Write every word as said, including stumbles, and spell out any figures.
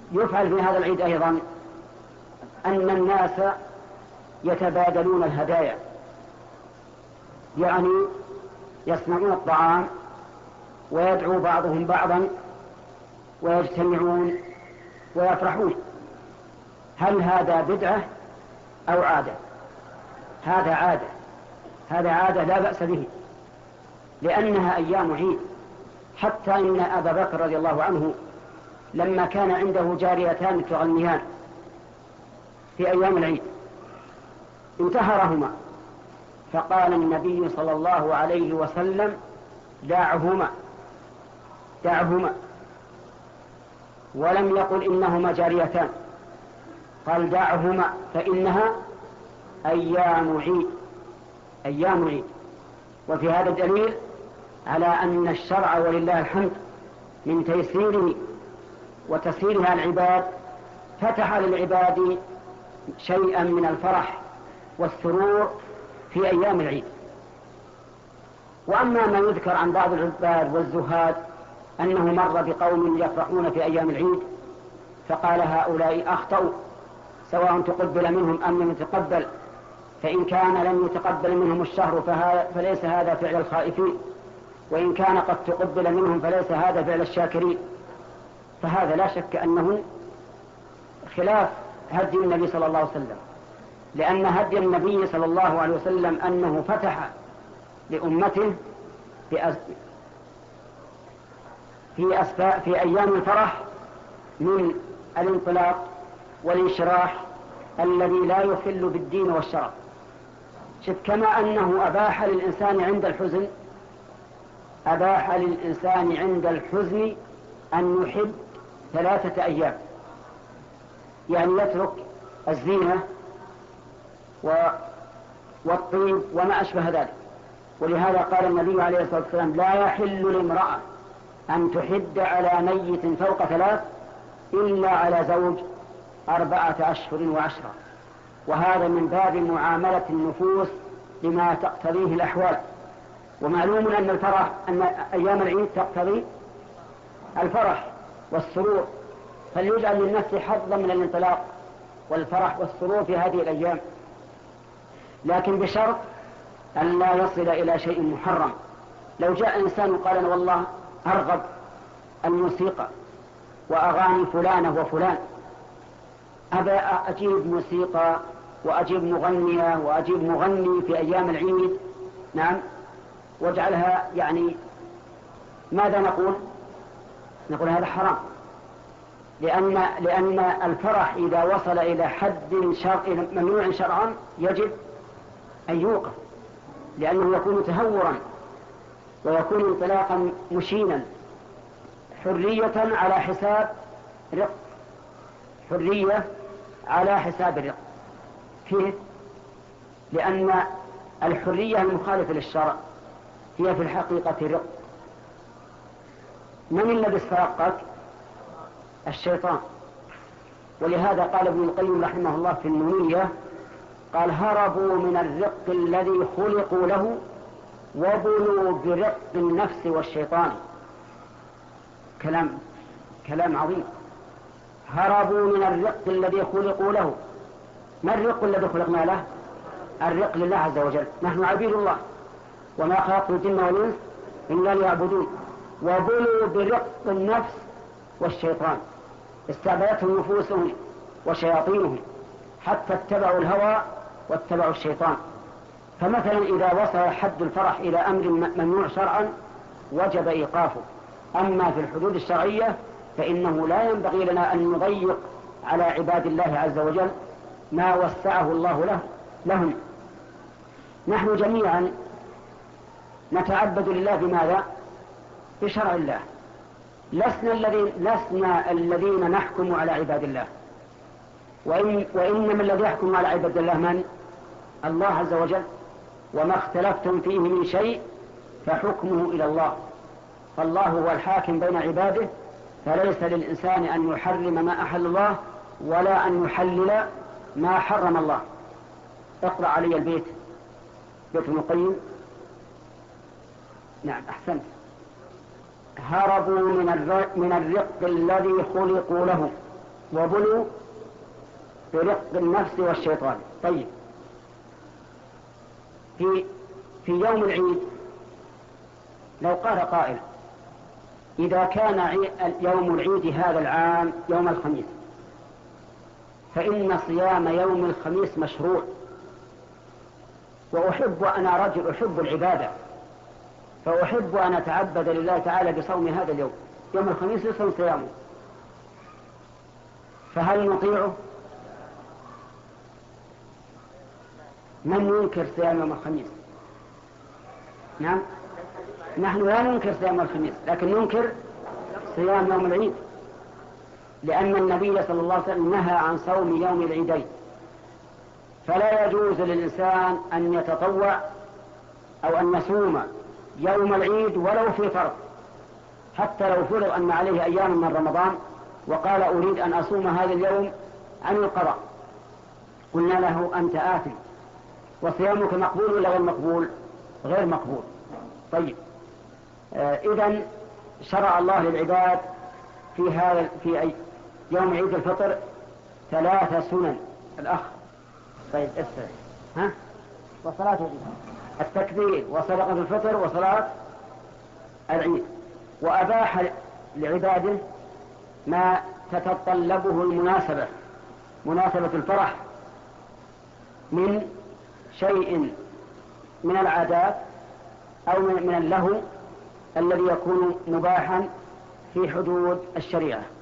يفعل في هذا العيد أيضا أن الناس يتبادلون الهدايا، يعني يصنعون الطعام ويدعو بعضهم بعضا ويجتمعون ويفرحون. هل هذا بدعة أو عادة؟ هذا عادة، هذا عادة لا بأس به، لأنها أيام عيد. حتى إن أبا بكر رضي الله عنه لما كان عنده جاريتان تغنيان في أيام العيد انتهرهما، فقال النبي صلى الله عليه وسلم: دعهما دعهما، ولم يقل إنهما جاريتان، قال دعهما فإنها أيام عيد، أيام عيد. وفي هذا الدليل على أن الشرع ولله الحمد من تيسيره وتسهيلها العباد فتح للعباد شيئا من الفرح والسرور في أيام العيد. وأما ما يذكر عن بعض العباد والزهاد أنه مر بقوم يفرحون في أيام العيد فقال هؤلاء أخطأوا، سواء تقبل منهم أم لم يتقبل، فإن كان لم يتقبل منهم الشهر فليس هذا فعل الخائفين، وإن كان قد تقبل منهم فليس هذا فعل الشاكرين. فهذا لا شك أنه خلاف هدي النبي صلى الله عليه وسلم، لأن هدي النبي صلى الله عليه وسلم أنه فتح لأمته في أسفاء في أيام الفرح من الانطلاق والانشراح الذي لا يخل بالدين والشرع. شف كما أنه أباح للإنسان عند الحزن أباح للإنسان عند الحزن أن يحب ثلاثة أيام، يعني يترك الزينة والطيب وما أشبه ذلك. ولهذا قال النبي عليه الصلاة والسلام: لا يحل لامرأة أن تحد على ميت فوق ثلاث إلا على زوج أربعة أشهر وعشرة. وهذا من باب معاملة النفوس لما تقتضيه الأحوال. ومعلوم أن الفرح أن أيام العيد تقتضي الفرح والسرور، فليجعل للنفس حظا من الانطلاق والفرح والسرور في هذه الأيام، لكن بشرط أن لا يصل إلى شيء محرم. لو جاء إنسان وقال أنا والله أرغب الموسيقى وأغاني فلانة وفلان، أبى أجيب موسيقى وأجيب مغنية وأجيب مغني في أيام العيد، نعم، واجعلها، يعني ماذا نقول؟ نقول هذا حرام، لأن لأن الفرح إذا وصل إلى حد شرع ممنوع شرعا يجب أن يوقف، لأنه يكون تهورا ويكون انطلاقا مشينا، حرية على حساب رق، حرية على حساب الرق. كيف؟ لأن الحرية المخالفة للشرع هي في الحقيقة رق. من الذي استرقك؟ الشيطان. ولهذا قال ابن القيم رحمه الله في النونية، قال: هربوا من الرق الذي خلقوا له وبلوا برق النفس والشيطان. كلام كلام عظيم. هربوا من الرق الذي خلقوا له. ما الرق الذي خلقنا له؟ الرق لله عز وجل، نحن عبيد الله، وما خلقت الجن والإنس إلا ليعبدون. وبلوا برق النفس والشيطان، استعبدتهم نفوسهم وشياطينهم حتى اتبعوا الهوى واتبعوا الشيطان. فمثلا إذا وصل حد الفرح إلى أمر ممنوع شرعا وجب إيقافه. أما في الحدود الشرعية فإنه لا ينبغي لنا أن نضيق على عباد الله عز وجل ما وسعه الله له لهم. نحن جميعا نتعبد لله بماذا؟ بشرع الله. لسنا الذين لسنا الذين نحكم على عباد الله، وإن وإنما الذي يحكم على عباد الله من؟ الله عز وجل. وما اختلفتم فيه من شيء فحكمه إلى الله، فالله هو الحاكم بين عباده، فليس للإنسان أن يحرم ما أحل الله ولا أن يحلل ما حرم الله. اقرأ علي البيت، بيت ابن القيم. نعم أحسنت. هربوا من الرق, من الرق الذي خلقوا له وبلوا برق النفس والشيطان. طيب، في في يوم العيد لو قال قائل إذا كان يوم العيد هذا العام يوم الخميس فإن صيام يوم الخميس مشروع، وأحب أنا رجل أحب العبادة فأحب أن أتعبد لله تعالى بصوم هذا اليوم، يوم الخميس يصوم صيامه، فهل نطيعه؟ من ينكر صيام يوم الخميس؟ نعم، نحن لا ننكر صيام يوم الخميس، لكن ننكر صيام يوم العيد، لأن النبي صلى الله عليه وسلم نهى عن صوم يوم العيدين، فلا يجوز للإنسان أن يتطوع أو أن يصوم يوم العيد ولو في فرض، حتى لو فرض أن عليه أيام من رمضان وقال أريد أن أصوم هذا اليوم عن القضاء، قلنا له أنت آثم، وصيامك مقبول ولا غير مقبول؟ غير مقبول. طيب، آه إذن شرع الله للعباد في هذا في أي يوم عيد الفطر ثلاثة سنن. الأخ طيب اسرع ها وصلاة العيد، التكبير وصدقة الفطر وصلاة العيد، وأباح لعباده ما تتطلبه المناسبة، مناسبة الفرح من شيء من العادات أو من اللهو الذي يكون مباحا في حدود الشريعة.